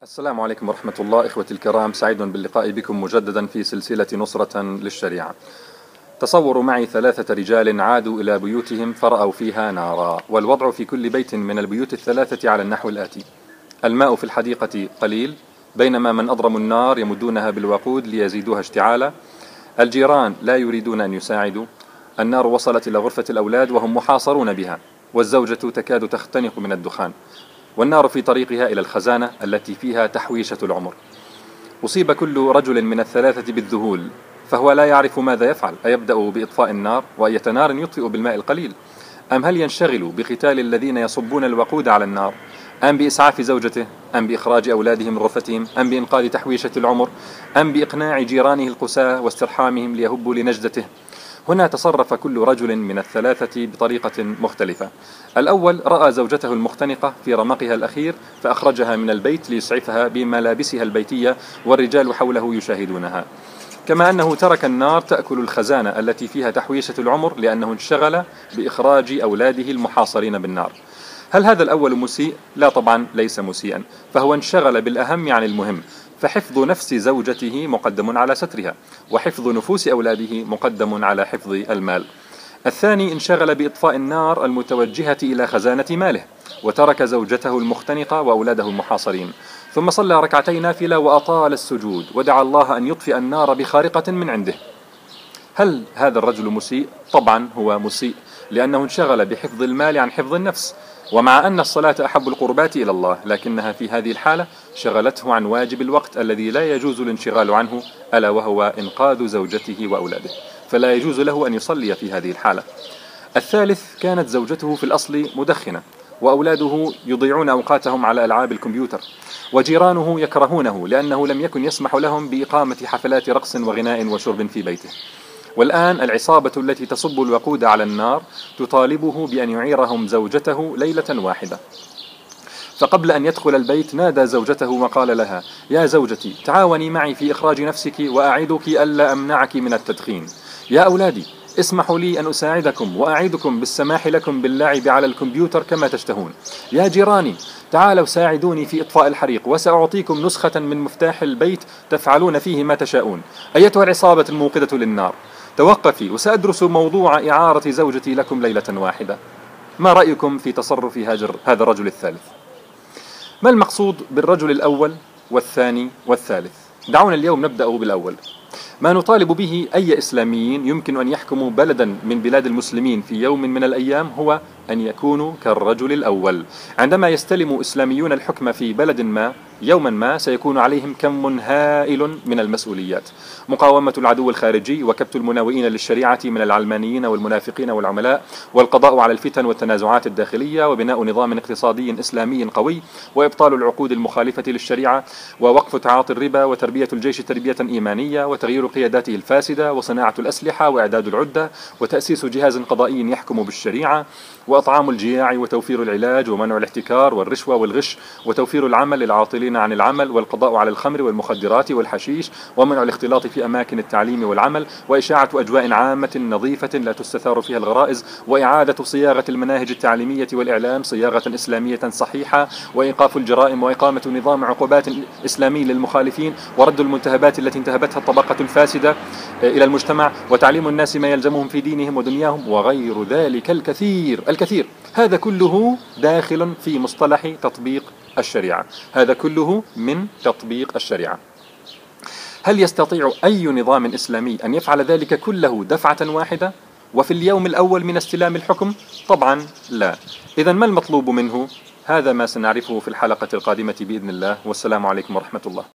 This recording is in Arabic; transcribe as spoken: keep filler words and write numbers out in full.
السلام عليكم ورحمة الله. إخوتي الكرام، سعيد باللقاء بكم مجددا في سلسلة نصرة للشريعة. تصوروا معي ثلاثة رجال عادوا إلى بيوتهم فرأوا فيها نارا، والوضع في كل بيت من البيوت الثلاثة على النحو الآتي: الماء في الحديقة قليل، بينما من أضرموا النار يمدونها بالوقود ليزيدوها اشتعالا، الجيران لا يريدون أن يساعدوا، النار وصلت إلى غرفة الأولاد وهم محاصرون بها، والزوجة تكاد تختنق من الدخان، والنار في طريقها إلى الخزانة التي فيها تحويشة العمر. أصيب كل رجل من الثلاثة بالذهول، فهو لا يعرف ماذا يفعل. أيبدأ بإطفاء النار، وأية نار يطفئ بالماء القليل؟ أم هل ينشغل بقتال الذين يصبون الوقود على النار؟ أم بإسعاف زوجته؟ أم بإخراج أولاده من غرفتهم؟ أم بإنقاذ تحويشة العمر؟ أم بإقناع جيرانه القساة واسترحامهم ليهبوا لنجدته؟ هنا تصرف كل رجل من الثلاثة بطريقة مختلفة. الأول رأى زوجته المختنقة في رمقها الأخير فأخرجها من البيت ليسعفها بملابسها البيتية، والرجال حوله يشاهدونها. كما أنه ترك النار تأكل الخزانة التي فيها تحويشة العمر لأنه انشغل بإخراج أولاده المحاصرين بالنار. هل هذا الأول مسيء؟ لا طبعا، ليس مسيئا، فهو انشغل بالأهم عن المهم، فحفظ نفس زوجته مقدم على سترها، وحفظ نفوس أولاده مقدم على حفظ المال. الثاني انشغل بإطفاء النار المتوجهة إلى خزانة ماله، وترك زوجته المختنقة وأولاده المحاصرين، ثم صلى ركعتي نافلة وأطال السجود ودعا الله أن يطفئ النار بخارقة من عنده. هل هذا الرجل مسيء؟ طبعا هو مسيء، لأنه انشغل بحفظ المال عن حفظ النفس. ومع أن الصلاة أحب القربات إلى الله، لكنها في هذه الحالة شغلته عن واجب الوقت الذي لا يجوز الانشغال عنه، ألا وهو إنقاذ زوجته وأولاده، فلا يجوز له أن يصلي في هذه الحالة. الثالث كانت زوجته في الأصل مدخنة، وأولاده يضيعون أوقاتهم على ألعاب الكمبيوتر، وجيرانه يكرهونه لأنه لم يكن يسمح لهم بإقامة حفلات رقص وغناء وشرب في بيته. والآن العصابة التي تصب الوقود على النار تطالبه بأن يعيرهم زوجته ليلة واحدة. فقبل أن يدخل البيت نادى زوجته وقال لها: يا زوجتي، تعاوني معي في إخراج نفسك، وأعدك ألا أمنعك من التدخين. يا أولادي، اسمحوا لي أن أساعدكم، وأعدكم بالسماح لكم باللعب على الكمبيوتر كما تشتهون. يا جيراني، تعالوا ساعدوني في إطفاء الحريق، وسأعطيكم نسخة من مفتاح البيت تفعلون فيه ما تشاءون. أيتها العصابة الموقدة للنار، توقفي وسأدرس موضوع إعارة زوجتي لكم ليلة واحدة. ما رأيكم في تصرف هذا الرجل الثالث؟ ما المقصود بالرجل الأول والثاني والثالث؟ دعونا اليوم نبدأ بالأول. ما نطالب به أي إسلاميين يمكن أن يحكموا بلدا من بلاد المسلمين في يوم من الأيام هو أن يكونوا كالرجل الأول. عندما يستلم إسلاميون الحكم في بلد ما، يوما ما سيكون عليهم كم هائل من المسؤوليات: مقاومة العدو الخارجي، وكبت المناوئين للشريعة من العلمانيين والمنافقين والعملاء، والقضاء على الفتن والتنازعات الداخلية، وبناء نظام اقتصادي إسلامي قوي، وإبطال العقود المخالفة للشريعة، ووقف تعاطي الربا، وتربية الجيش تربية إيمانية، وتغيير قياداته الفاسدة، وصناعة الأسلحة، وإعداد العدة، وتأسيس جهاز قضائي يحكم بالشريعة، وأطعام الجياع، وتوفير العلاج، ومنع الاحتكار والرشوة والغش، وتوفير العمل للعاطلين عن العمل، والقضاء على الخمر والمخدرات والحشيش، ومنع الاختلاط في أماكن التعليم والعمل، وإشاعة أجواء عامة نظيفة لا تستثار فيها الغرائز، وإعادة صياغة المناهج التعليمية والإعلام صياغة إسلامية صحيحة، وإيقاف الجرائم، وإقامة نظام عقوبات إسلامي للمخالفين، ورد المنتهبات التي انتهبتها الطبقة الفاسدة إلى المجتمع، وتعليم الناس ما يلزمهم في دينهم ودنياهم، وغير ذلك الكثير الكثير. هذا كله داخل في مصطلح تطبيق الشريعة، هذا كله من تطبيق الشريعة. هل يستطيع أي نظام إسلامي أن يفعل ذلك كله دفعة واحدة وفي اليوم الأول من استلام الحكم؟ طبعا لا. إذن ما المطلوب منه؟ هذا ما سنعرفه في الحلقة القادمة بإذن الله، والسلام عليكم ورحمة الله.